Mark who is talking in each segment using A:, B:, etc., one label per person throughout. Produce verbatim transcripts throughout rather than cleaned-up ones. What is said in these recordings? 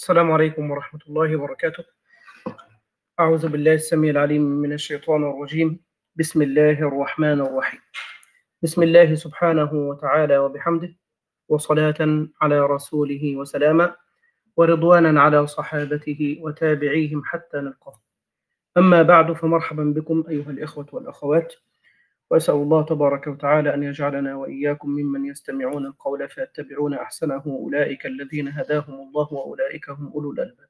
A: السلام عليكم ورحمة الله وبركاته. أعوذ بالله السميع العليم من الشيطان الرجيم. بسم الله الرحمن الرحيم. بسم الله سبحانه وتعالى وبحمده، وصلاة على رسوله وسلاما، ورضوانا على صحابته وتابعيهم حتى نلقاه. أما بعد، فمرحبا بكم أيها الإخوة والأخوات، وأسأل الله تبارك وتعالى أن يجعلنا وإياكم ممن يستمعون القول فيتبعون أحسنه، أولئك الذين هداهم الله وأولئك هم أولو الألباب.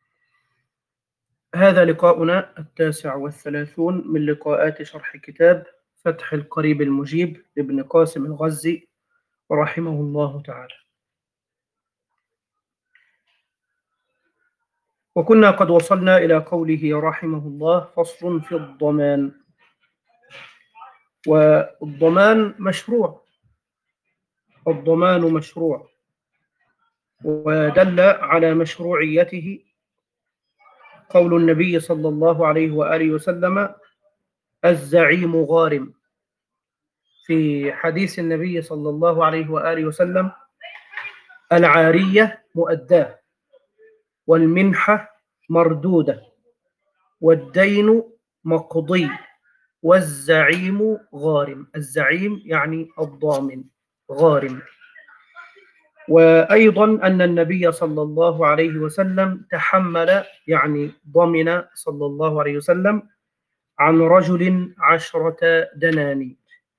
A: هذا لقاؤنا التاسع والثلاثون من لقاءات شرح كتاب فتح القريب المجيب لابن قاسم الغزي رحمه الله تعالى. وكنا قد وصلنا إلى قوله رحمه الله: فصل في الضمان. والضمان مشروع، الضمان مشروع، ودل على مشروعيته قول النبي صلى الله عليه وآله وسلم: الزعيم غارم. في حديث النبي صلى الله عليه وآله وسلم: العارية مؤداة، والمنحة مردودة، والدين مقضي، والزعيم غارم. الزعيم يعني الضامن، غارم. وأيضا أن النبي صلى الله عليه وسلم تحمل، يعني ضمن صلى الله عليه وسلم عن رجل عشرة دنانير.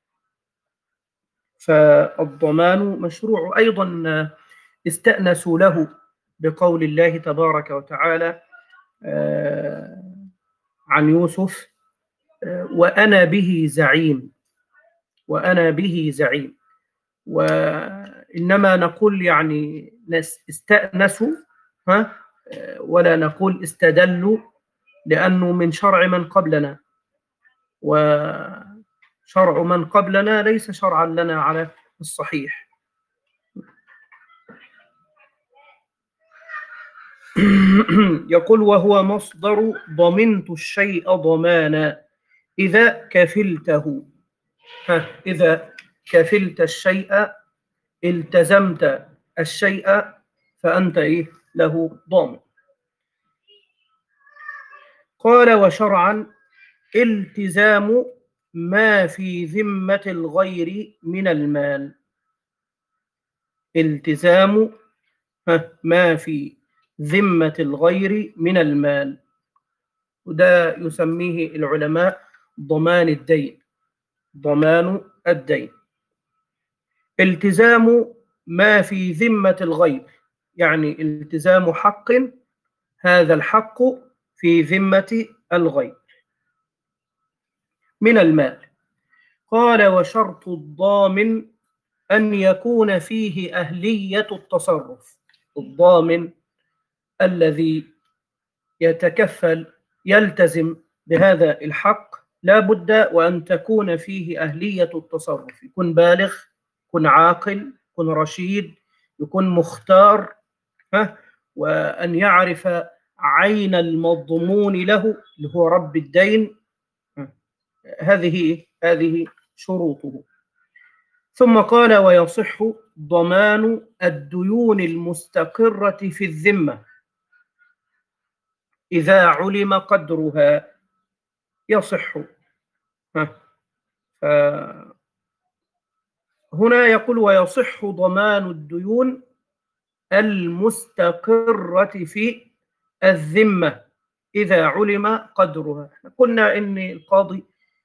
A: فالضمان مشروع. أيضا استأنسوا له بقول الله تبارك وتعالى عن يوسف: وأنا به زعيم، وأنا به زعيم. وإنما نقول يعني استأنسوا، ها، ولا نقول استدلوا، لأنه من شرع من قبلنا، وشرع من قبلنا ليس شرعا لنا على الصحيح. يقول: وهو مصدر ضمنت الشيء ضمانا إذا كفلته. ها، إذا كفلت الشيء، التزمت الشيء، فأنت إيه له ضامن. قال: وشرعا التزام ما في ذمة الغير من المال. التزام ما في ذمة الغير من المال، وده يسميه العلماء ضمان الدين. ضمان الدين، التزام ما في ذمة الغير، يعني التزام حق، هذا الحق في ذمة الغير من المال. قال: وشرط الضامن أن يكون فيه أهلية التصرف. الضامن الذي يتكفل يلتزم بهذا الحق لا بد وأن تكون فيه أهلية التصرف، يكون بالغ، يكون عاقل، يكون رشيد، يكون مختار، ها، وأن يعرف عين المضمون له اللي هو رب الدين. هذه هذه شروطه. ثم قال: ويصح ضمان الديون المستقرة في الذمة إذا علم قدرها. يصح. هنا يقول: ويصح ضمان الديون المستقرة في الذمة إذا علم قدرها. قلنا إن القاضي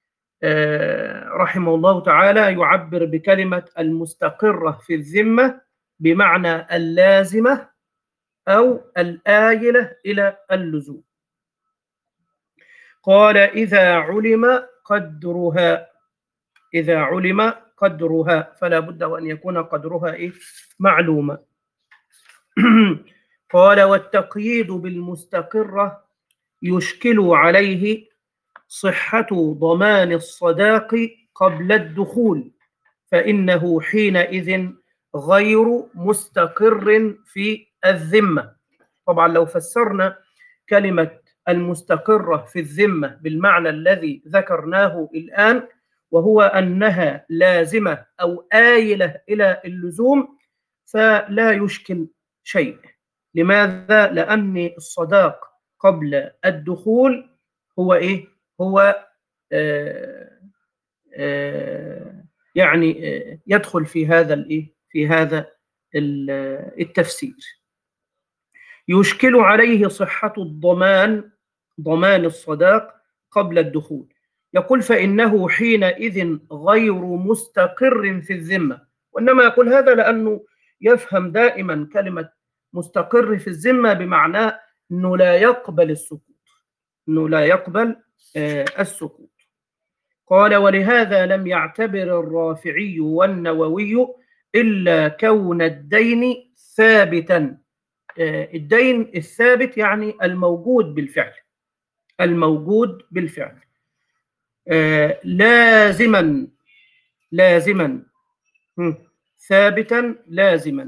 A: رحمه الله تعالى يعبر بكلمة المستقرة في الذمة بمعنى اللازمة أو الآيلة إلى اللزوم. قال: إذا علم قدرها. إذا علم قدرها، فلا بد وأن يكون قدرها إيه؟ معلومة. قال: والتقييد بالمستقرة يشكل عليه صحة ضمان الصداق قبل الدخول، فإنه حينئذ غير مستقر في الذمة. طبعا لو فسرنا كلمة المستقرة في الذمة بالمعنى الذي ذكرناه الآن، وهو أنها لازمة أو آيلة إلى اللزوم، فلا يشكل شيء. لماذا؟ لأن الصداق قبل الدخول هو إيه؟ هو آه آه يعني آه يدخل في هذا الإيه؟ في هذا التفسير. يشكل عليه صحة الضمان، ضمان الصداق قبل الدخول. يقول فإنه حينئذ غير مستقر في الذمة، وإنما يقول هذا لأنه يفهم دائما كلمة مستقر في الذمة بمعنى أنه لا يقبل السكوت، أنه لا يقبل آه السكوت. قال ولهذا لم يعتبر الرافعي والنووي إلا كون الدين ثابتا. الدين الثابت يعني الموجود بالفعل، الموجود بالفعل آه لازما، لازما ثابتا لازما.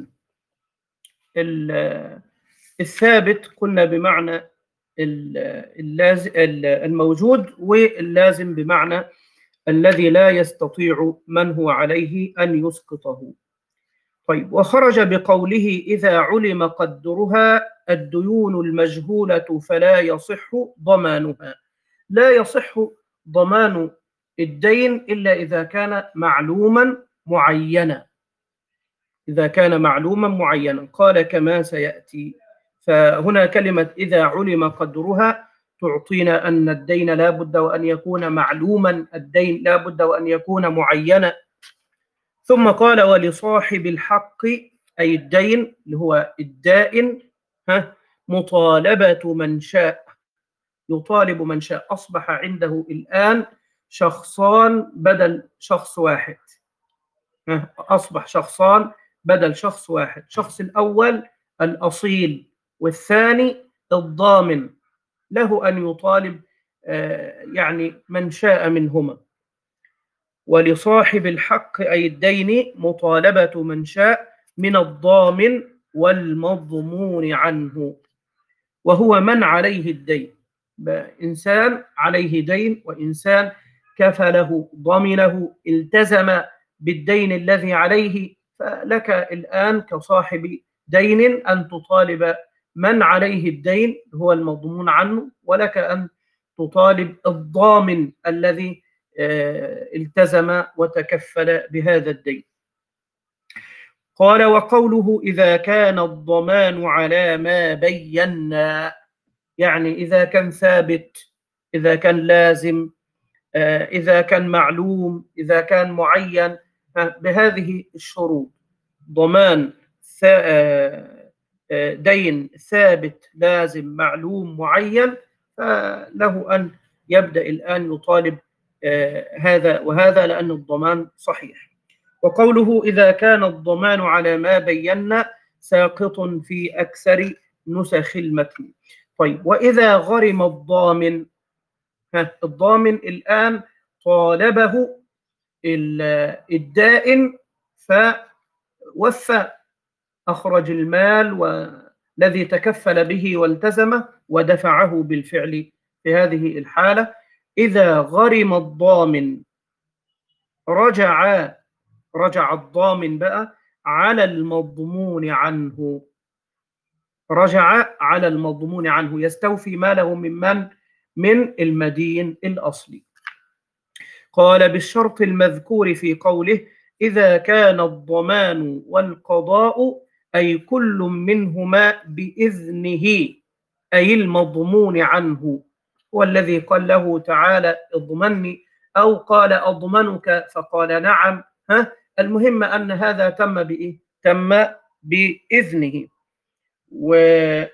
A: الثابت قلنا بمعنى اللازم الموجود، واللازم بمعنى الذي لا يستطيع من هو عليه أن يسقطه. طيب، وخرج بقوله إذا علم قدرها الديون المجهولة فلا يصح ضمانها. لا يصح ضمان الدين إلا إذا كان معلوما معينا، إذا كان معلوما معينا. قال كما سيأتي. فهنا كلمة إذا علم قدرها تعطينا أن الدين لا بد وأن يكون معلوما، الدين لا بد وأن يكون معينا. ثم قال ولصاحب الحق أي الدين اللي هو الدائن ها مطالبة من شاء، يطالب من شاء. أصبح عنده الآن شخصان بدل شخص واحد، ها أصبح شخصان بدل شخص واحد. شخص الأول الأصيل، والثاني الضامن، له أن يطالب يعني من شاء منهما. ولصاحب الحق أي الدين مطالبة من شاء من الضامن والمضمون عنه، وهو من عليه الدين. إنسان عليه دين، وإنسان كفله ضمنه التزم بالدين الذي عليه، فلك الآن كصاحب دين أن تطالب من عليه الدين هو المضمون عنه، ولك أن تطالب الضامن الذي التزم وتكفل بهذا الدين. قال وقوله إذا كان الضمان على ما بينا، يعني إذا كان ثابت، إذا كان لازم، إذا كان معلوم، إذا كان معين بهذه الشروط. ضمان دين ثابت لازم معلوم معين، فله أن يبدأ الآن يطالب هذا وهذا لأن الضمان صحيح. وقوله إذا كان الضمان على ما بينا ساقط في أكثر نسخ المتن. طيب، وإذا غرم الضامن، الضامن الآن طالبه الدائن فوفى، أخرج المال والذي تكفل به والتزمه ودفعه بالفعل. في هذه الحالة إذا غرم الضامن رجع رجع الضامن بقى على المضمون عنه، رجع على المضمون عنه يستوفي ماله من من؟ من المدين الأصلي. قال بالشرط المذكور في قوله إذا كان الضمان والقضاء أي كل منهما بإذنه أي المضمون عنه، والذي قال له تعالى اضمني، أو قال أضمنك فقال نعم. ها المهم أن هذا تم بإيه؟ تم بإذنه. وكذلك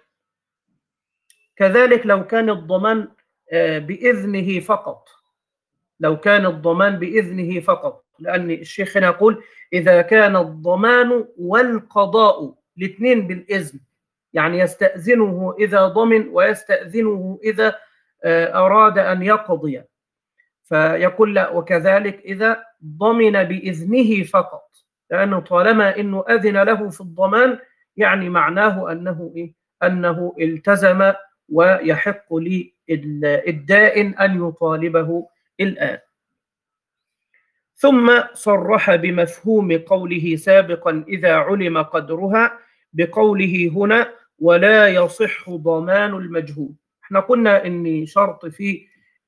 A: لو كان الضمان بإذنه فقط، لو كان الضمان بإذنه فقط، لأن الشيخ هنا يقول إذا كان الضمان والقضاء الاثنين بالإذن، يعني يستأذنه إذا ضمن ويستأذنه إذا أراد أن يقضي. فيقول لا، وكذلك إذا ضمن بإذنه فقط، لأنه طالما أنه أذن له في الضمان يعني معناه أنه إيه؟ أنه التزم ويحق للدائن أن يطالبه الآن. ثم صرح بمفهوم قوله سابقا إذا علم قدرها بقوله هنا ولا يصح ضمان المجهول. احنا قلنا ان شرط في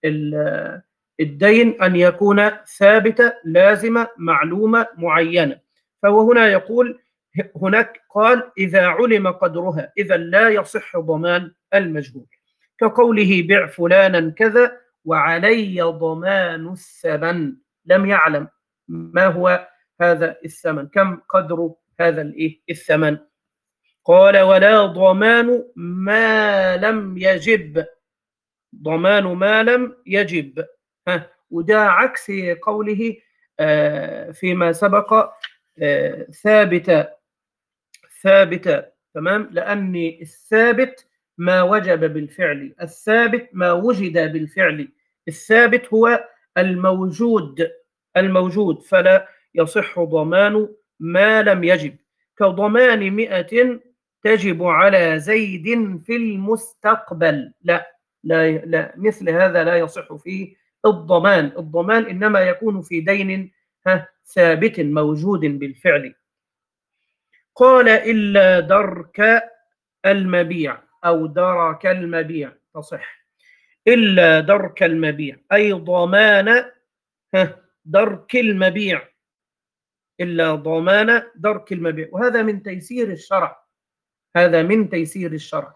A: الدين أن يكون ثابتة لازمة معلومة معينة. فهو هنا يقول هناك قال إذا علم قدرها إذا لا يصح ضمان المجهول، كقوله بع فلانا كذا وعلي ضمان الثمن، لم يعلم ما هو هذا الثمن، كم قدر هذا الإيه الثمن. قال ولا ضمان ما لم يجب، ضمان ما لم يجب. ها وده عكس قوله آه فيما سبق آه ثابتة ثابتة، تمام، لأن الثابت ما وجب بالفعل، الثابت ما وجد بالفعل، الثابت هو الموجود الموجود فلا يصح ضمان ما لم يجب، كضمان مئة تجب على زيد في المستقبل، لا لا لا مثل هذا لا يصح فيه الضمان. الضمان إنما يكون في دين ها ثابت موجود بالفعل. قال إلا درك المبيع أو درك المبيع تصح، إلا درك المبيع أي ضمان درك المبيع، إلا ضمان درك المبيع. وهذا من تيسير الشرع، هذا من تيسير الشرع،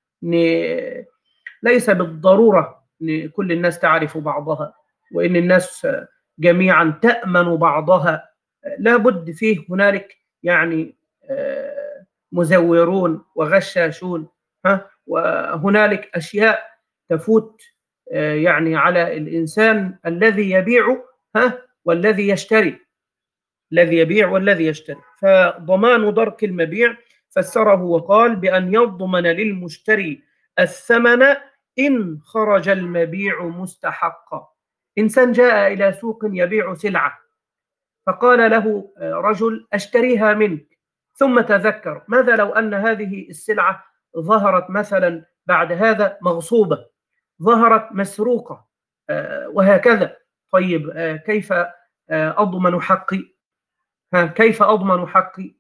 A: ليس بالضرورة أن كل الناس تعرف بعضها وإن الناس جميعا تأمن بعضها، لا بد فيه هنالك يعني مزورون وغشاشون، ها وهنالك أشياء تفوت يعني على الإنسان الذي يبيع ها والذي يشتري، الذي يبيع والذي يشتري. فضمان درك المبيع فسره وقال بأن يضمن للمشتري الثمن إن خرج المبيع مستحقا. إنسان جاء إلى سوق يبيع سلعة فقال له رجل أشتريها منك، ثم تذكر ماذا لو أن هذه السلعة ظهرت مثلا بعد هذا مغصوبة، ظهرت مسروقة وهكذا، طيب كيف أضمن حقي؟ كيف أضمن حقي؟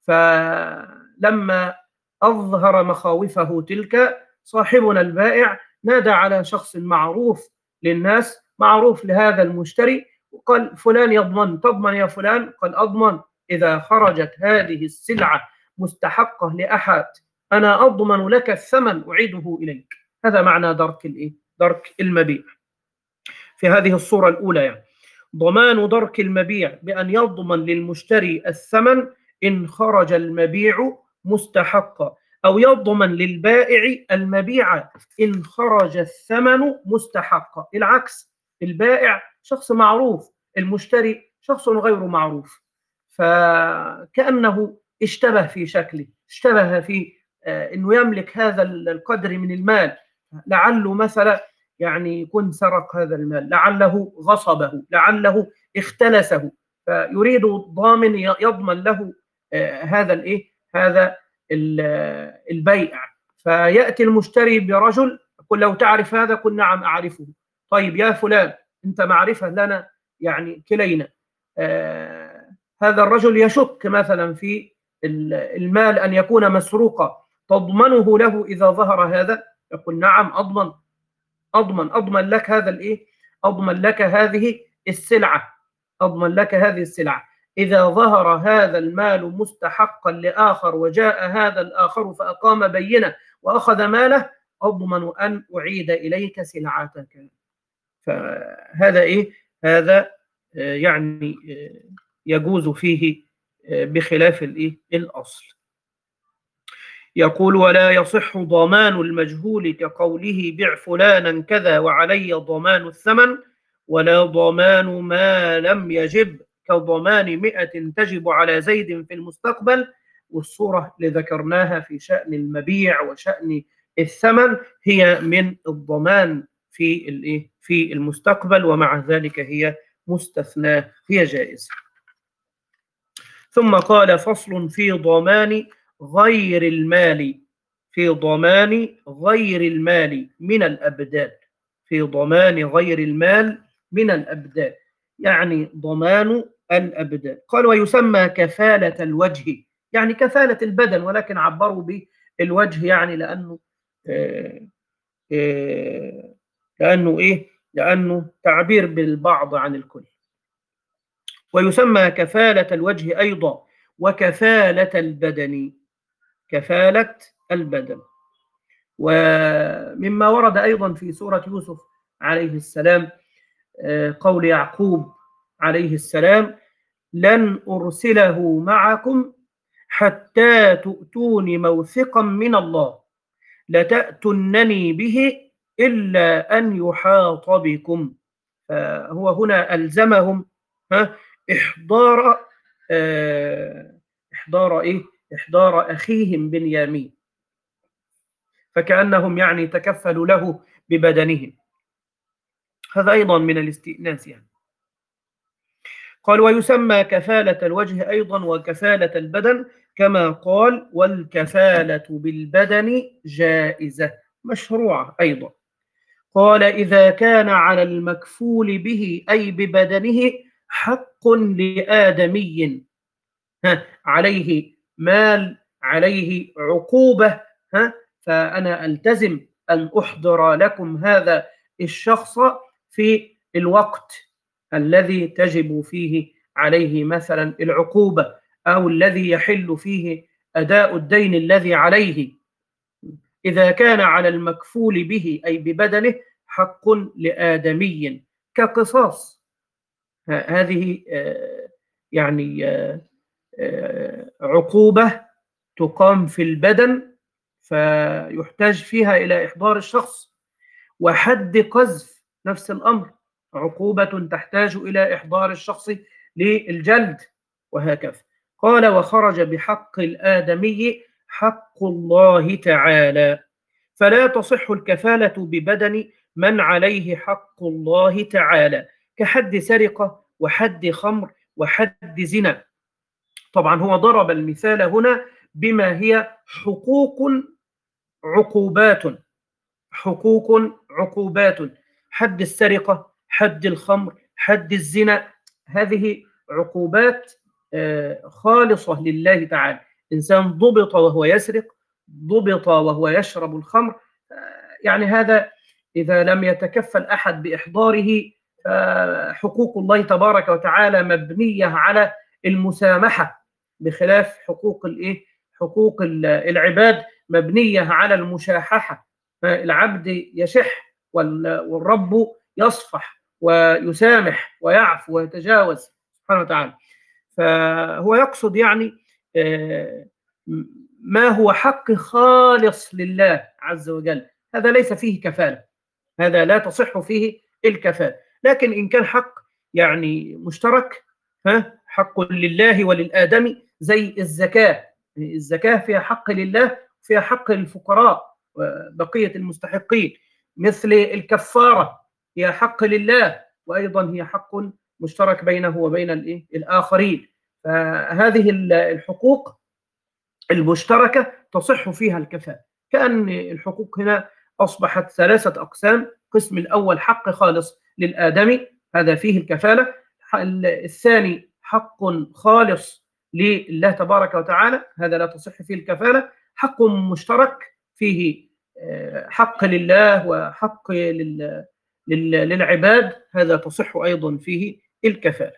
A: فلما أظهر مخاوفه تلك صاحبنا البائع نادى على شخص معروف للناس، معروف لهذا المشتري، وقال فلان يضمن، تضمن يا فلان؟ قال أضمن إذا خرجت هذه السلعة مستحقة لأحد أنا أضمن لك الثمن أعيده إليك. هذا معنى درك الإيه؟ درك المبيع في هذه الصورة الأولى، يعني ضمان درك المبيع بأن يضمن للمشتري الثمن إن خرج المبيع مستحقا، أو يضمن للبائع المبيع إن خرج الثمن مستحقا. العكس، البائع شخص معروف، المشتري شخص غير معروف، فكأنه اشتبه في شكله، اشتبه في أنه يملك هذا القدر من المال، لعله مثلا يعني يكون سرق هذا المال، لعله غصبه، لعله اختلسه، فيريد الضامن يضمن له هذا الايه هذا البيع. فياتي المشتري برجل يقول لو تعرف هذا؟ قل نعم اعرفه. طيب يا فلان انت معرفه لنا يعني كلينا، آه هذا الرجل يشك مثلا في المال ان يكون مسروقا، تضمنه له اذا ظهر هذا؟ يقول نعم اضمن اضمن اضمن لك هذا الايه اضمن لك هذه السلعه اضمن لك هذه السلعه اذا ظهر هذا المال مستحقا لاخر وجاء هذا الاخر فاقام بينه واخذ ماله، اضمن ان اعيد اليك سلعتك. فهذا ايه هذا يعني يجوز فيه بخلاف الايه الاصل. يقول ولا يصح ضمان المجهول كقوله بع فلانا كذا وعلي ضمان الثمن، ولا ضمان ما لم يجب كضمان مئة تجب على زيد في المستقبل. والصورة اللي ذكرناها في شأن المبيع وشأن الثمن هي من الضمان في الايه في المستقبل، ومع ذلك هي مستثناة، هي جائزة. ثم قال فصل في ضمان غير المال في ضمان غير المال من الأبدان في ضمان غير المال من الأبدان يعني ضمان الأبدان. قال ويسمى كفالة الوجه، يعني كفالة البدن، ولكن عبروا الوجه يعني لأنه آه، آه، لأنه إيه؟ لأنه تعبير بالبعض عن الكل. ويسمى كفالة الوجه أيضا وكفالة البدن، كفالة البدن. ومما ورد أيضا في سورة يوسف عليه السلام قول يعقوب عليه السلام: لن أرسله معكم حتى تؤتوني موثقا من الله لتأتنني به إلا أن يحاط بكم. فهو هنا ألزمهم ها إحضار آه إحضار إيه؟ إحضار أخيهم بنيامين، فكأنهم يعني تكفلوا له ببدنهم. هذا أيضا من الاستئناس يعني. قال: ويسمى كفالة الوجه أيضا وكفالة البدن، كما قال: والكفالة بالبدن جائزة مشروعة أيضا. قال: إذا كان على المكفول به أي ببدنه حق لآدمي عليه مال، عليه عقوبة، ها فأنا ألتزم أن أحضر لكم هذا الشخص في الوقت الذي تجب فيه عليه مثلا العقوبة، أو الذي يحل فيه أداء الدين الذي عليه. إذا كان على المكفول به أي ببدنه حق لآدمي كقصاص، هذه يعني عقوبة تقام في البدن فيحتاج فيها إلى إحضار الشخص، وحد قذف نفس الأمر عقوبة تحتاج إلى إحضار الشخص للجلد، وهكذا. قال: وخرج بحق الآدمي حق الله تعالى، فلا تصح الكفالة ببدن من عليه حق الله تعالى، كحد سرقة وحد خمر وحد زنا. طبعا هو ضرب المثال هنا بما هي حقوق عقوبات، حقوق عقوبات، حد السرقة، حد الخمر، حد الزنا، هذه عقوبات خالصة لله تعالى. إنسان ضبط وهو يسرق، ضبط وهو يشرب الخمر، يعني هذا إذا لم يتكفل أحد بإحضاره حقوق الله تبارك وتعالى مبنية على المسامحة، بخلاف حقوق الإيه؟ حقوق العباد مبنية على المشاححة. العبد يشح والرب يصفح ويسامح ويعفو ويتجاوز سبحانه وتعالى. فهو يقصد يعني ما هو حق خالص لله عز وجل، هذا ليس فيه كفالة، هذا لا تصح فيه الكفالة. لكن إن كان حق يعني مشترك، ها حق لله وللآدمي، زي الزكاة، الزكاة فيها حق لله فيها حق للفقراء وبقية المستحقين، مثل الكفارة هي حق لله وأيضا هي حق مشترك بينه وبين الآخرين. فهذه الحقوق المشتركة تصح فيها الكفالة. كأن الحقوق هنا أصبحت ثلاثة أقسام: القسم الأول حق خالص للآدمي، هذا فيه الكفالة. الثاني حق خالص لله تبارك وتعالى، هذا لا تصح فيه الكفالة. حق مشترك فيه حق لله وحق للعباد، هذا تصح أيضا فيه الكفالة.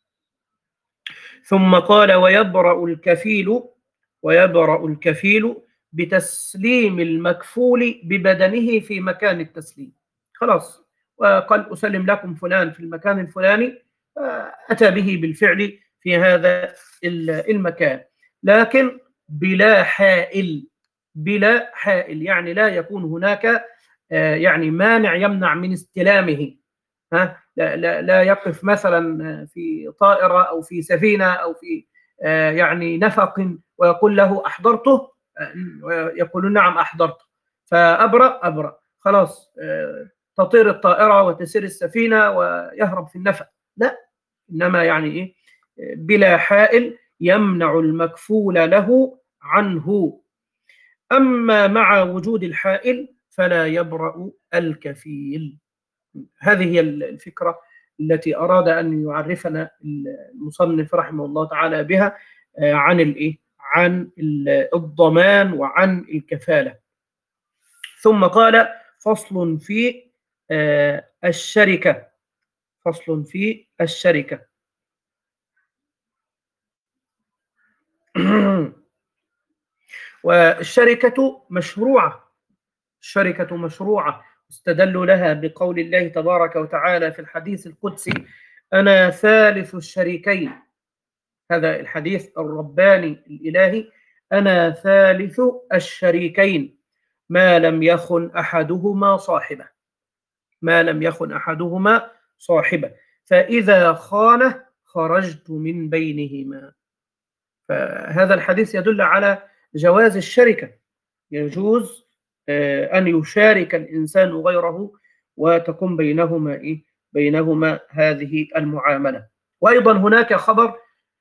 A: ثم قال: ويبرأ الكفيل ويبرأ الكفيل بتسليم المكفول ببدنه في مكان التسليم. خلاص، وقال: أسلم لكم فلان في المكان الفلاني، أتى به بالفعل في هذا المكان، لكن بلا حائل، بلا حائل يعني لا يكون هناك يعني مانع يمنع من استلامه. ها لا, لا, لا يقف مثلا في طائرة أو في سفينة أو في يعني نفق ويقول له أحضرته، ويقول نعم أحضرته، فأبرأ أبرأ خلاص، تطير الطائرة وتسير السفينة ويهرب في النفق، لا، إنما يعني إيه؟ بلا حائل يمنع المكفول له عنه. أما مع وجود الحائل فلا يبرأ الكفيل. هذه هي الفكرة التي أراد أن يعرفنا المصنف رحمه الله تعالى بها عن الإيه؟ عن الضمان وعن الكفالة. ثم قال فصل في الشركة فصل في الشركة والشركة مشروعة الشركة مشروعة استدلوا لها بقول الله تبارك وتعالى في الحديث القدسي: أنا ثالث الشريكين. هذا الحديث الرباني الإلهي: أنا ثالث الشريكين ما لم يخن أحدهما صاحبه ما لم يخن أحدهما صاحبه فإذا خانه خرجت من بينهما. فهذا الحديث يدل على جواز الشركة. يجوز أن يشارك الإنسان غيره وتكون بينهما إيه؟ بينهما هذه المعاملة. وأيضا هناك خبر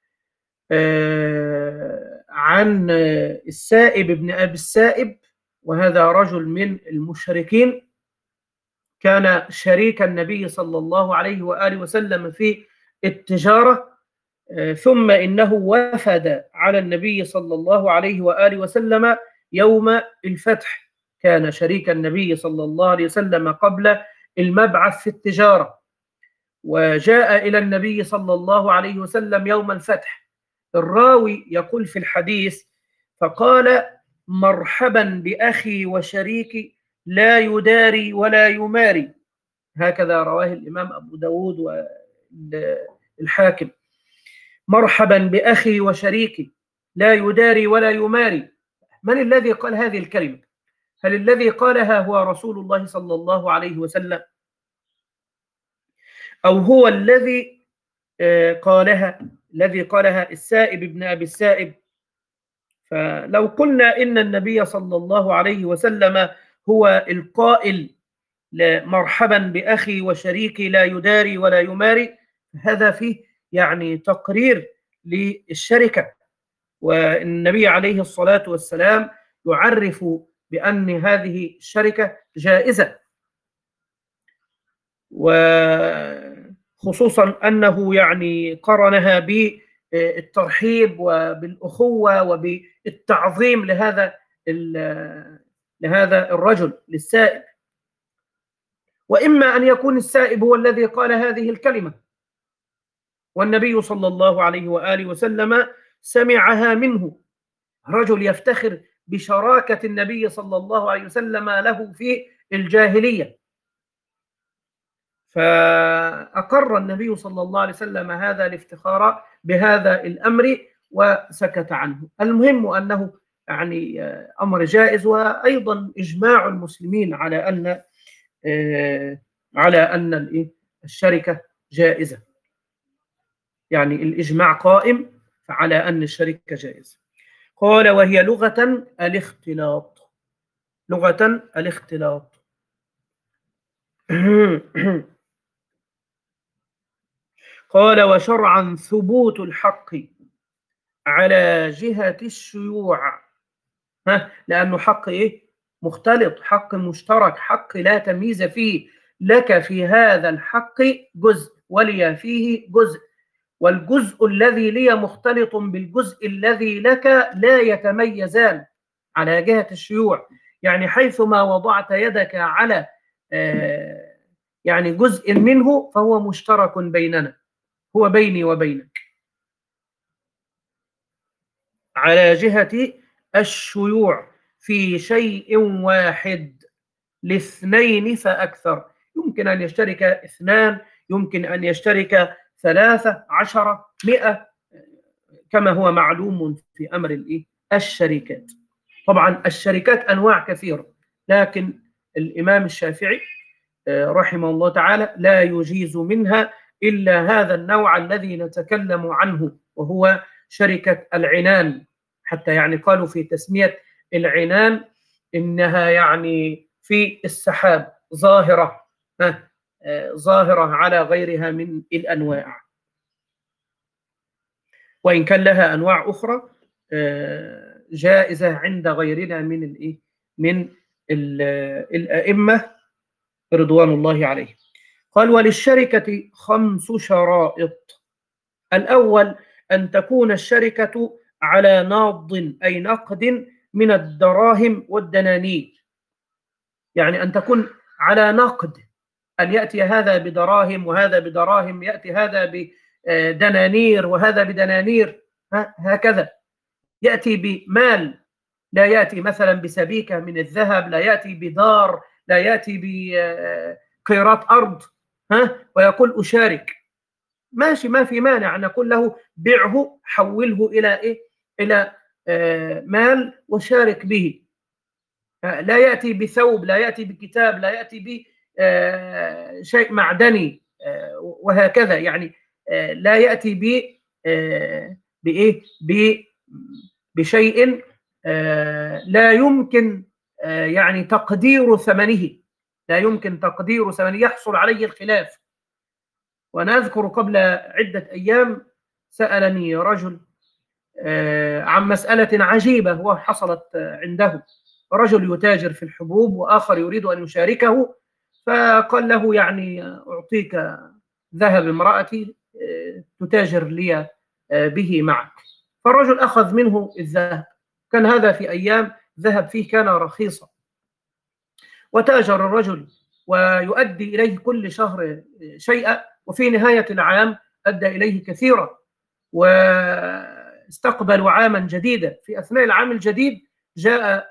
A: عن السائب بن أبي السائب، وهذا رجل من المشركين، كان شريك النبي صلى الله عليه وآله وسلم في التجارة، ثم إنه وفد على النبي صلى الله عليه وآله وسلم يوم الفتح. كان شريك النبي صلى الله عليه وسلم قبل المبعث في التجارة، وجاء إلى النبي صلى الله عليه وسلم يوم الفتح. الراوي يقول في الحديث: فقال مرحبا بأخي وشريكي لا يداري ولا يماري. هكذا رواه الإمام أبو داود والحاكم: مرحبا بأخي وشريكي لا يداري ولا يماري. من الذي قال هذه الكلمة؟ هل الذي قالها هو رسول الله صلى الله عليه وسلم، أو هو الذي قالها الذي قالها السائب بن أبي السائب؟ فلو قلنا إن النبي صلى الله عليه وسلم هو القائل مرحبا بأخي وشريكي لا يداري ولا يماري، هذا فيه يعني تقرير للشركة. والنبي عليه الصلاة والسلام يعرف بأن هذه الشركة جائزة، وخصوصا أنه يعني قرنها بالترحيب وبالأخوة وبالتعظيم لهذا لهذا الرجل للسائب. وإما أن يكون السائب هو الذي قال هذه الكلمة، والنبي صلى الله عليه وآله وسلم سمعها منه. رجل يفتخر بشراكة النبي صلى الله عليه وسلم له في الجاهلية، فأقر النبي صلى الله عليه وسلم هذا الافتخار بهذا الأمر وسكت عنه. المهم أنه يعني أمر جائز، وأيضا إجماع المسلمين على أن على أن الشركة جائزة، يعني الإجماع قائم على أن الشركة جائزة. قال: وهي لغة الاختلاط لغة الاختلاط قال: وشرعا ثبوت الحق على جهة الشيوع. ها، لأنه حق إيه؟ مختلط، حق مشترك، حق لا تمييز فيه. لك في هذا الحق جزء ولي فيه جزء، والجزء الذي لي مختلط بالجزء الذي لك لا يتميزان على جهة الشيوع. يعني حيثما وضعت يدك على آه يعني جزء منه فهو مشترك بيننا، هو بيني وبينك على جهة الشيوع في شيء واحد لاثنين فأكثر. يمكن أن يشترك اثنان، يمكن أن يشترك ثلاثة عشرة مئة، كما هو معلوم في أمر الإيه؟ الشركات. طبعا الشركات أنواع كثيرة، لكن الإمام الشافعي رحمه الله تعالى لا يجيز منها إلا هذا النوع الذي نتكلم عنه، وهو شركة العنان. حتى يعني قالوا في تسمية العنان إنها يعني في السحاب ظاهرة ظاهرة على غيرها من الأنواع، وإن كان لها أنواع أخرى جائزة عند غيرنا من الإيه من الأئمة رضوان الله عليه. قال: وللشركة خمس شرائط. الأول أن تكون الشركة على ناض أي نقد من الدراهم والدنانير. يعني أن تكون على نقد، أن يأتي هذا بدراهم وهذا بدراهم، يأتي هذا بدنانير وهذا بدنانير، هكذا يأتي بمال، لا يأتي مثلا بسبيكة من الذهب، لا يأتي بدار، لا يأتي بقيراط أرض، ها ويقول أشارك. ماشي، ما في مانع أن نقول له بيعه، حوله إلى إيه؟ إلى آه مال وشارك به. آه لا يأتي بثوب، لا يأتي بكتاب، لا يأتي بشيء آه معدني، آه وهكذا. يعني آه لا يأتي ب آه بإيه؟ بشيء آه لا يمكن آه يعني تقدير ثمنه، لا يمكن تقدير ثمنه، يحصل عليه الخلاف. وأنا أذكر قبل عدة أيام سألني رجل آه عن مسألة عجيبة وحصلت عنده. رجل يتاجر في الحبوب وآخر يريد أن يشاركه، فقال له يعني أعطيك ذهب امرأتي آه تتاجر لي آه به معك. فالرجل أخذ منه الذهب، كان هذا في أيام ذهب فيه كان رخيصا، وتاجر الرجل ويؤدي إليه كل شهر شيئا، وفي نهاية العام أدى إليه كثيرا، واستقبلوا عاما جديدا. في أثناء العام الجديد جاء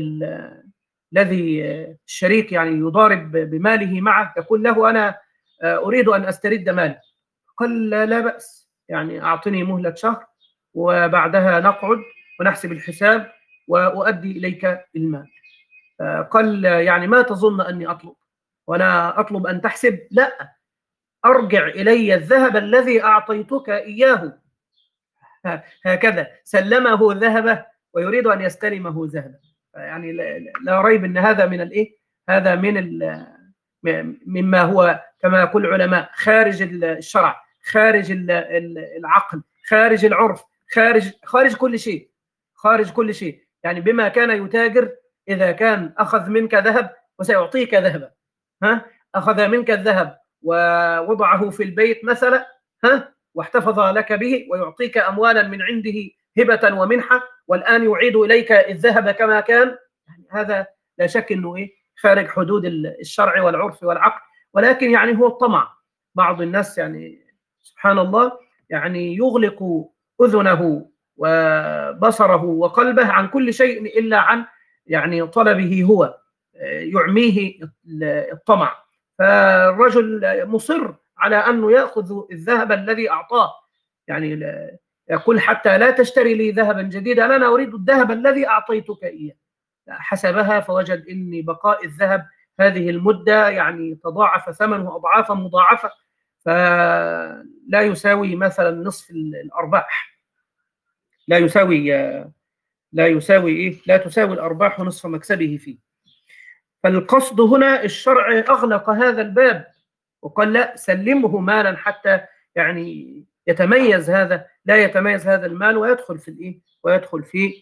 A: الذي الشريك يعني يضارب بماله معه، يقول له أنا أريد أن أسترد مالي. قال لا بأس، يعني أعطني مهلة شهر وبعدها نقعد ونحسب الحساب وأؤدي إليك المال. قال يعني ما تظن أني أطلب وأنا أطلب أن تحسب؟ لا، أرجع إلي الذهب الذي أعطيتك إياه. هكذا سلمه ذهبه ويريد أن يستلمه ذهبا. يعني لا ريب أن هذا من الإيه؟ هذا من مما هو كما يقول العلماء خارج الشرع، خارج العقل، خارج العرف، خارج خارج كل شيء، خارج كل شيء. يعني بما كان يتاجر، إذا كان أخذ منك ذهب وسيعطيك ذهبا، ها أخذ منك الذهب ووضعه في البيت مثلا، ها واحتفظ لك به ويعطيك أموالا من عنده هبة ومنحة، والآن يعيد إليك الذهب كما كان، يعني هذا لا شك أنه إيه؟ خارج حدود الشرع والعرف والعقل. ولكن يعني هو الطمع. بعض الناس يعني سبحان الله يعني يغلق أذنه وبصره وقلبه عن كل شيء إلا عن يعني طلبه هو، يعميه الطمع. فالرجل مصر على أنه يأخذ الذهب الذي أعطاه، يعني يقول حتى لا تشتري لي ذهبا جديدا، أنا أريد الذهب الذي أعطيتك إياه. حسبها فوجد أن بقاء الذهب هذه المدة يعني تضاعف ثمنه أضعافا مضاعفة، فلا يساوي مثلا نصف الأرباح، لا يساوي لا يساوي إيه؟ لا تساوي الأرباح نصف مكسبه فيه. فالقصد هنا الشرع أغلق هذا الباب وقال لا، سلمه مالا حتى يعني يتميز هذا، لا يتميز هذا المال ويدخل في الإيه؟ ويدخل في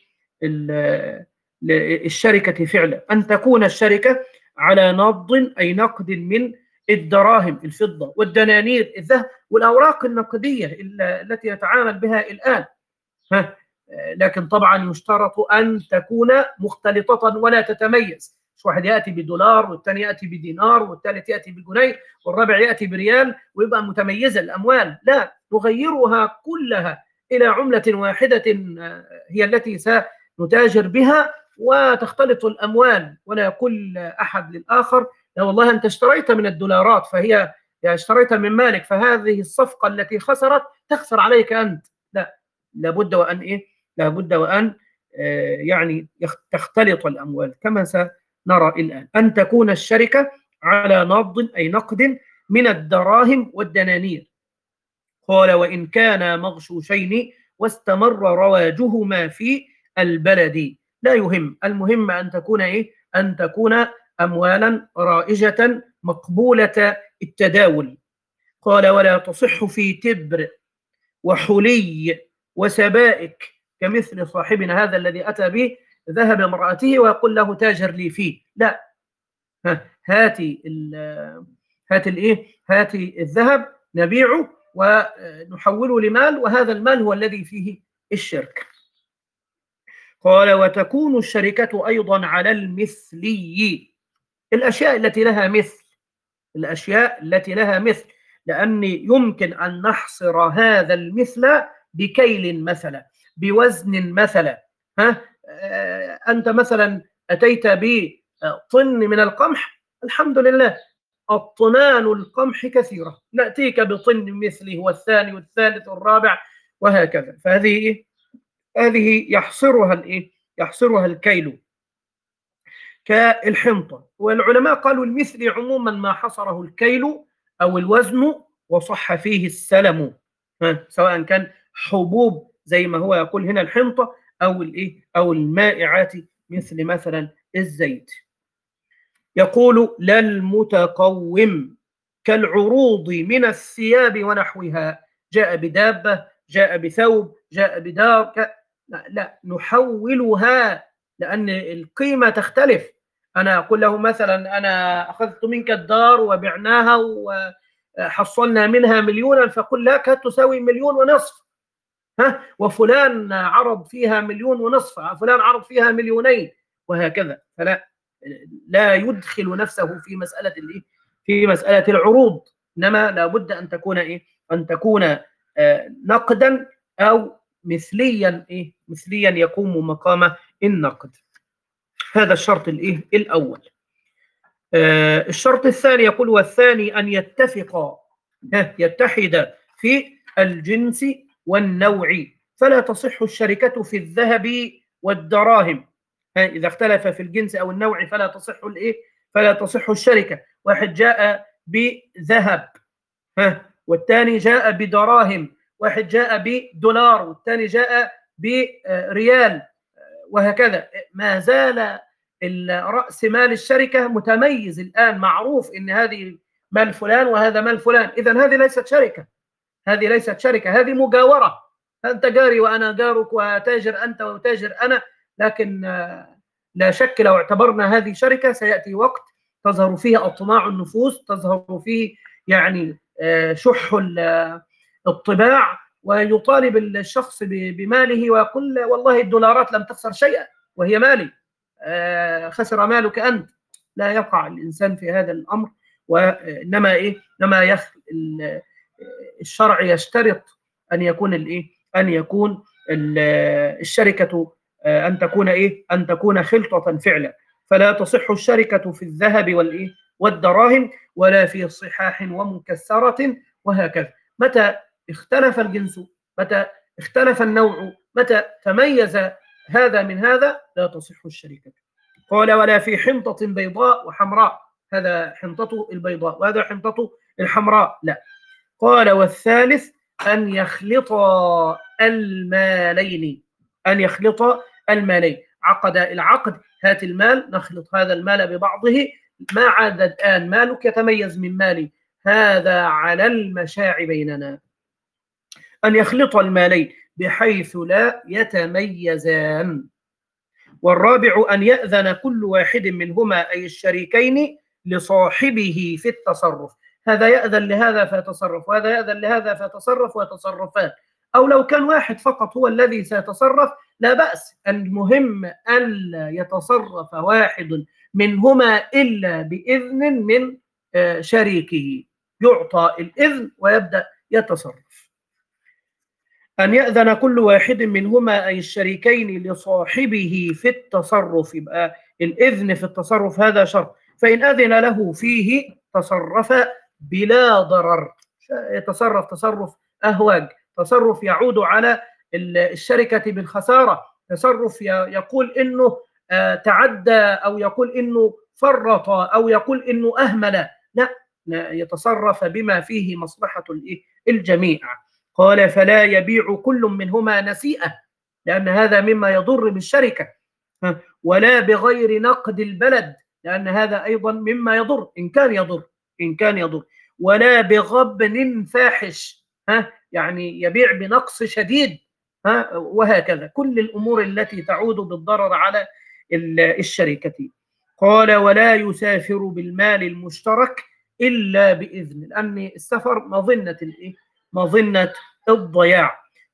A: الشركة فعلا. أن تكون الشركة على نقد أي نقد من الدراهم الفضة والدنانير الذهب والأوراق النقدية التي نتعامل بها الآن. ها لكن طبعا يشترط أن تكون مختلطة ولا تتميز. مش واحد يأتي بدولار والثاني يأتي بدينار والثالث يأتي بجنيه والرابع يأتي بريال ويبقى متميزة الأموال، لا، نغيرها كلها إلى عملة واحدة هي التي سنتاجر بها وتختلط الأموال. ولا يقول أحد للآخر لا والله أنت اشتريت من الدولارات فهي اشتريت من مالك، فهذه الصفقة التي خسرت تخسر عليك أنت. لا، لابد وأن إيه؟ لابد وأن آه يعني تختلط الأموال كما سنرى الآن. أن تكون الشركة على نقد أي نقد من الدراهم والدنانير. قال وإن كانا مغشوشين واستمر رواجهما في البلد. لا يهم، المهم أن تكون إيه؟ أن تكون أموالا رائجة مقبولة التداول. قال ولا تصح في تبر وحلي وسبائك كمثل صاحبنا هذا الذي أتى به ذهب امرأته ويقول له تاجر لي فيه. لا، هاتي هاتي الايه؟ هاتي الذهب نبيعه ونحوله لمال، وهذا المال هو الذي فيه الشرك. قال وتكون الشركة أيضا على المثلي، الأشياء التي لها مثل، الأشياء التي لها مثل، لأن يمكن أن نحصر هذا المثل بكيل مثلا، بوزن مثلا. ها أنت مثلا أتيت بطن من القمح، الحمد لله الطنان القمح كثيرة، نأتيك بطن مثله والثاني والثالث والرابع وهكذا. فهذه هذه يحصرها الايه؟ يحصرها الكيل كالحنطة. والعلماء قالوا المثل عموما ما حصره الكيل أو الوزن وصح فيه السلم، سواء كان حبوب زي ما هو يقول هنا الحنطة، أو الإيه؟ أو المائعات مثل مثلا الزيت. يقول لا المتقوم كالعروض من الثياب ونحوها، جاء بدابة، جاء بثوب، جاء بدار، لا, لا نحولها، لأن القيمة تختلف. أنا أقول له مثلا أنا أخذت منك الدار وبعناها وحصلنا منها مليونا، فقل لك تساوي مليون ونصف، ها وفلان عرض فيها مليون ونصف، فلان عرض فيها مليونين، وهكذا. فلا لا يدخل نفسه في مسألة الإيه؟ في مسألة العروض، إنما لابد أن تكون إيه؟ أن تكون آه نقدا أو مثليا، إيه؟ مثليا يقوم مقام النقد. هذا الشرط الإيه؟ الأول. آه الشرط الثاني يقول والثاني أن يتفقا، يتحد في الجنس والنوع، فلا تصح الشركة في الذهب والدراهم. إذا اختلف في الجنس أو النوع فلا تصح الإيه؟ فلا تصح الشركة. واحد جاء بذهب والثاني جاء بدراهم، واحد جاء بدولار والثاني جاء بريال، وهكذا. ما زال رأس مال الشركة متميز الآن، معروف إن هذه مال فلان وهذا مال فلان. إذن هذه ليست شركة، هذه ليست شركة، هذه مجاورة، أنت جاري وأنا جارك، وتاجر أنت وتاجر أنا. لكن لا شك لو اعتبرنا هذه شركة سيأتي وقت تظهر فيه أطماع النفوس، تظهر فيه يعني شح الطباع، ويطالب الشخص بماله ويقول والله الدولارات لم تخسر شيئا وهي مالي، خسر مالك أنت. لا يقع الإنسان في هذا الأمر، وإنما إيه؟ إنما يخ الشرع يشترط أن يكون الإيه؟ أن يكون الشركة أن تكون إيه؟ أن تكون خلطة فعلا. فلا تصح الشركة في الذهب والإيه؟ والدراهم، ولا في صحاح ومكسرة، وهكذا. متى اختلف الجنس، متى اختلف النوع، متى تميز هذا من هذا، لا تصح الشركة. قال ولا في حنطة بيضاء وحمراء، هذا حنطته البيضاء وهذا حنطته الحمراء، لا. قال والثالث أن يخلط المالين، أن يخلط المالين، عقد العقد، هات المال نخلط هذا المال ببعضه، ما عاد الآن مالك يتميز من مالي، هذا على المشاع بيننا. أن يخلط المالين بحيث لا يتميزان. والرابع أن يأذن كل واحد منهما أي الشريكين لصاحبه في التصرف، هذا يأذن لهذا فيتصرف وهذا يأذن لهذا فيتصرف ويتصرفان. أو لو كان واحد فقط هو الذي سيتصرف لا بأس، المهم ألا يتصرف واحد منهما إلا بإذن من شريكه، يعطى الإذن ويبدأ يتصرف. أن يأذن كل واحد منهما أي الشريكين لصاحبه في التصرف، يبقى الإذن في التصرف هذا شرط. فإن أذن له فيه تصرف بلا ضرر، يتصرف تصرف أهواج، تصرف يعود على الشركة بالخسارة، تصرف يقول إنه تعدى أو يقول إنه فرط أو يقول إنه أهمل، لا، يتصرف بما فيه مصلحة الجميع. قال فلا يبيع كل منهما نسيئة، لأن هذا مما يضر بالشركة، ولا بغير نقد البلد، لأن هذا أيضا مما يضر إن كان يضر إن كان يضر ولا بغبن فاحش، ها يعني يبيع بنقص شديد، ها وهكذا كل الأمور التي تعود بالضرر على الشركة. قال ولا يسافر بالمال المشترك إلا بإذن، لأن السفر مظنة الإيه؟ مظنة الضياع.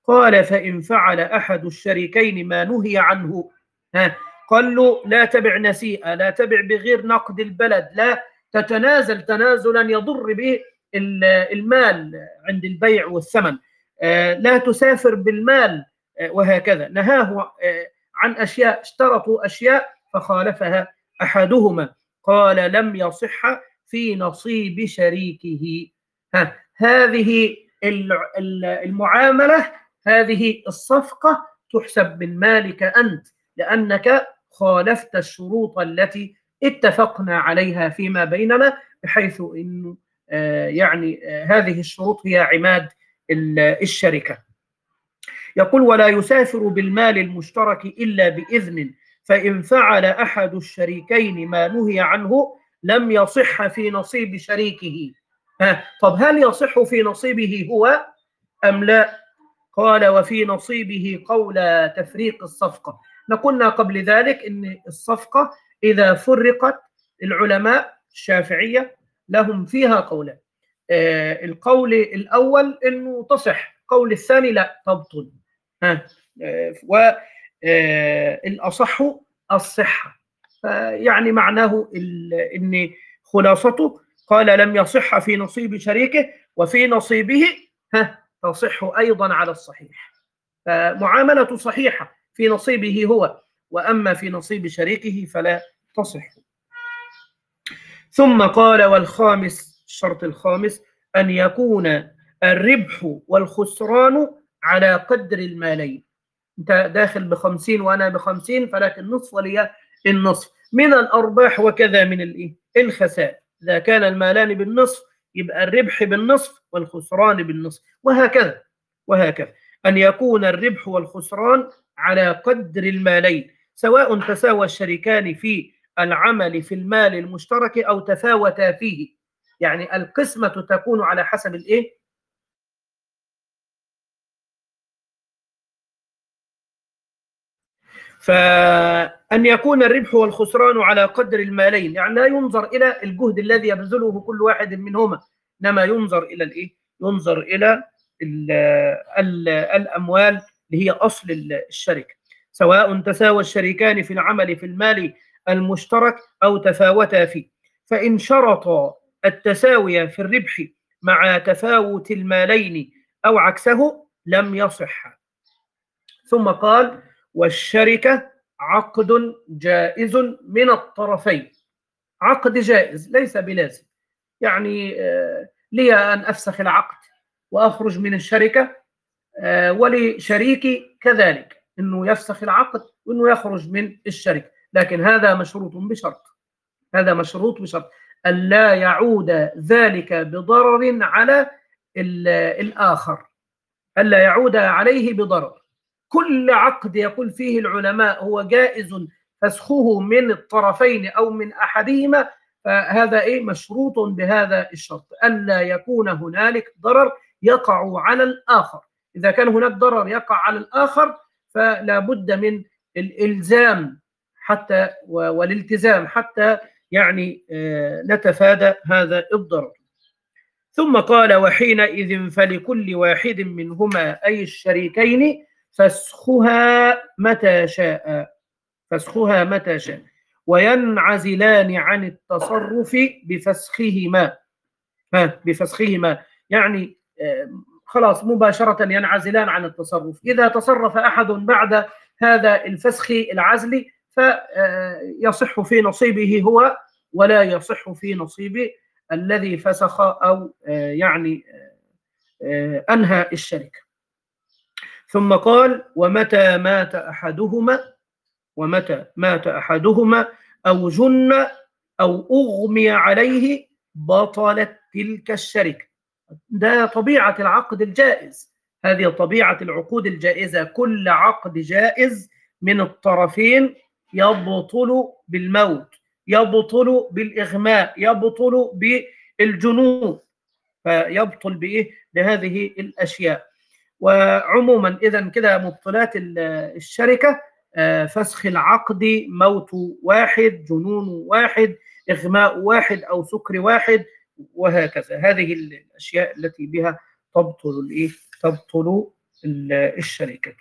A: قال فإن فعل أحد الشريكين ما نهي عنه، ها قال له لا تبع نسيئة، لا تبع بغير نقد البلد، لا تتنازل تنازلا يضر به المال عند البيع والثمن، لا تسافر بالمال، وهكذا. نهاه عن أشياء، اشترطوا أشياء فخالفها أحدهما، قال لم يصح في نصيب شريكه. ها هذه المعاملة، هذه الصفقة تحسب من مالك أنت، لأنك خالفت الشروط التي اتفقنا عليها فيما بيننا، بحيث أنه آه يعني آه هذه الشروط هي عماد الشركة. يقول ولا يسافر بالمال المشترك إلا بإذن، فإن فعل أحد الشريكين ما نهي عنه لم يصح في نصيب شريكه. ها طب هل يصح في نصيبه هو أم لا؟ قال وفي نصيبه قول تفريق الصفقة. قلنا قبل ذلك أن الصفقة إذا فرقت العلماء الشافعية لهم فيها قولان، آه القول الأول أنه تصح، القول الثاني لا تبطل. ها آه والأصح آه الصحة، يعني معناه أن خلاصته قال لم يصح في نصيب شريكه، وفي نصيبه ها تصح أيضا على الصحيح، فمعاملة صحيحة في نصيبه هو، وأما في نصيب شريكه فلا تصح. ثم قال والخامس، الشرط الخامس أن يكون الربح والخسران على قدر المالين. أنت داخل بخمسين وأنا بخمسين، فلك النصف ولي النصف من الأرباح وكذا من الخسائر. إذا كان المالان بالنصف يبقى الربح بالنصف والخسران بالنصف، وهكذا وهكذا. أن يكون الربح والخسران على قدر المالين، سواء تساوى الشريكان في العمل في المال المشترك أو تفاوتا فيه، يعني القسمة تكون على حسب الإيه؟ فأن يكون الربح والخسران على قدر المالين، يعني لا ينظر إلى الجهد الذي يبذله كل واحد منهما، إنما ينظر إلى الإيه؟ ينظر إلى ال ال الأموال اللي هي أصل الشركة، سواء تساوى الشريكان في العمل في المال المشترك أو تفاوتا فيه. فإن شرط التساوي في الربح مع تفاوت المالين أو عكسه لم يصح. ثم قال والشركة عقد جائز من الطرفين. عقد جائز ليس بلازم، يعني لي أن أفسخ العقد وأخرج من الشركة، ولشريكي كذلك أنه يفسخ العقد وأنه يخرج من الشركة، لكن هذا مشروط بشرط، هذا مشروط بشرط ألا يعود ذلك بضرر على الآخر، ألا يعود عليه بضرر. كل عقد يقول فيه العلماء هو جائز فسخه من الطرفين أو من أحدهما، فهذا إيه مشروط بهذا الشرط، ألا يكون هنالك ضرر يقع على الآخر. إذا كان هناك ضرر يقع على الآخر فلا بد من الإلزام حتى والالتزام حتى يعني نتفادى هذا الضرر. ثم قال وحينئذ فلكل واحد منهما أي الشريكين فسخها متى شاء، فسخها متى شاء، وينعزلان عن التصرف بفسخهما. ها بفسخهما يعني خلاص مباشرة ينعزلان عن التصرف. إذا تصرف أحد بعد هذا الفسخ العزل فيصح في نصيبه هو، ولا يصح في نصيب الذي فسخ أو يعني أنهى الشركة. ثم قال ومتى مات أحدهما، ومتى مات أحدهما أو جن أو أغمي عليه بطلت تلك الشركة. ده طبيعة العقد الجائز، هذه طبيعة العقود الجائزة، كل عقد جائز من الطرفين يبطل بالموت، يبطل بالإغماء، يبطل بالجنون، فيبطل بإيه؟ بهذه الأشياء. وعموما إذا كده مبطلات الشركة فسخ العقد موت واحد، جنون واحد، إغماء واحد أو سكر واحد، وهكذا. هذه الأشياء التي بها تبطل الإيه؟ تبطل الشركة.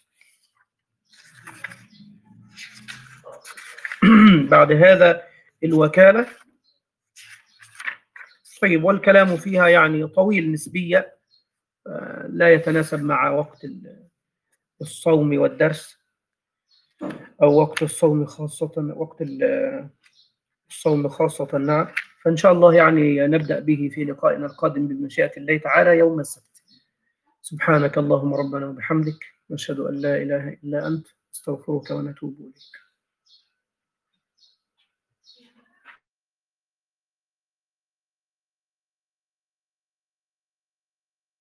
A: بعد هذا الوكالة. طيب، والكلام فيها يعني طويل نسبيا، لا يتناسب مع وقت الصوم والدرس، أو وقت الصوم خاصة، وقت الصوم خاصة. نعم. فإن شاء الله يعني نبدأ به في لقائنا القادم بمشيئة الله تعالى يوم السبت. سبحانك اللهم ربنا وبحمدك، نشهد أن لا إله إلا أنت، استغفرك ونتوب إليك.